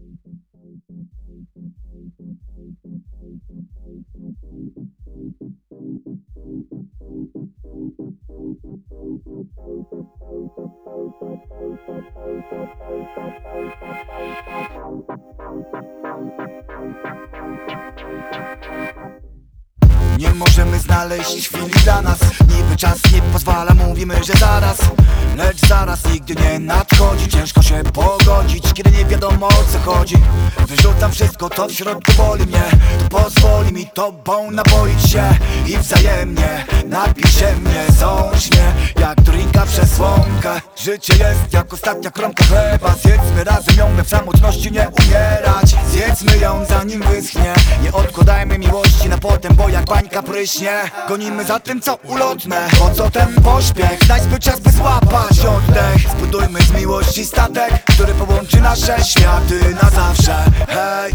Nie możemy znaleźć chwili dla nas. Niby czas nie pozwala, mówimy, że zaraz. Lecz zaraz nigdy nie nadchodzi. Ciężko się pogodzić, kiedy nie wiadomo, o co chodzi. Wyrzucam wszystko, co w środku boli mnie. To pozwoli mi tobą napoić się i wzajemnie napisze mnie, załóż mnie jak drinka przez łąkę. Życie jest jak ostatnia kromka chleba. Zjedzmy razem ją, by w samotności nie umierać. Zjedzmy ją zanim wyschnie. Nie odkładajmy miłości na potem, bo jak bańka pryśnie. Gonimy za tym, co ulotne. Po co ten pośpiech? Znajdźmy czas, by złapać oddech. Zbudujmy z miłości statek, który połączy nasze światy na zawsze. Hej!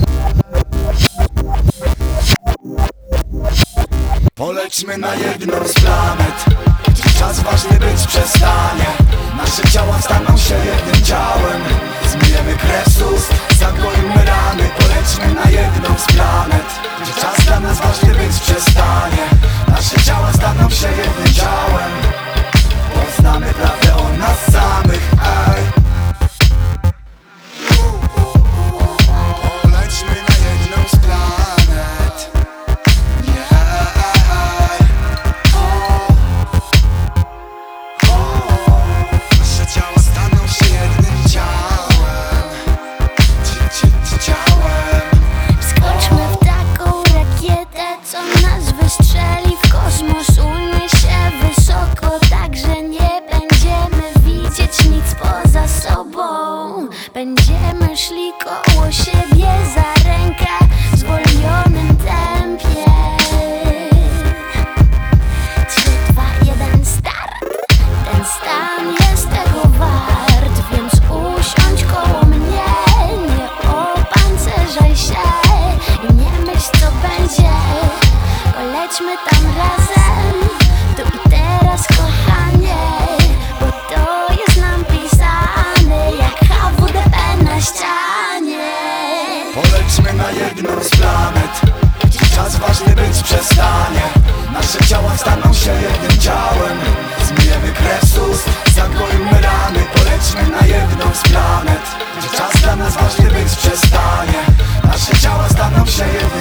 Polećmy na jedną z planet, gdzie czas ważny być przestanie. Nasze ciała staną się jednym ciałem. Zmyjemy krew z ust, zagoimy rany. Polećmy na jedną z planet, gdzie czas dla nas ważny być przestanie. Nasze ciała staną się jednym ciałem. Poznamy prawdę o nas samych, ej. Polećmy na jedną z planet. Nasze ciała staną się jednym ciałem. Wskoczmy w taką rakietę, co nas wystrzeli w kosmos. Uniesie wysoko, tak że nie będziemy widzieć nic poza sobą. Będziemy szli koło siebie za rękę w zwolnionym tempie. 3, 2, 1, start. Ten stan jest tego wart, więc usiądź koło mnie. Nie opancerzaj się i nie myśl, co będzie. Polećmy tam razem, tu i teraz, kochanie, bo to jest nam pisane jak HWDP na ścianie. Polećmy na jedną z planet, gdzie czas ważny być przestanie. Nasze ciała staną się jednym ciałem. Zmyjemy krew z ust, zagoimy rany. Polećmy na jedną z planet, gdzie czas dla nas ważny być przestanie. Nasze ciała staną się jednym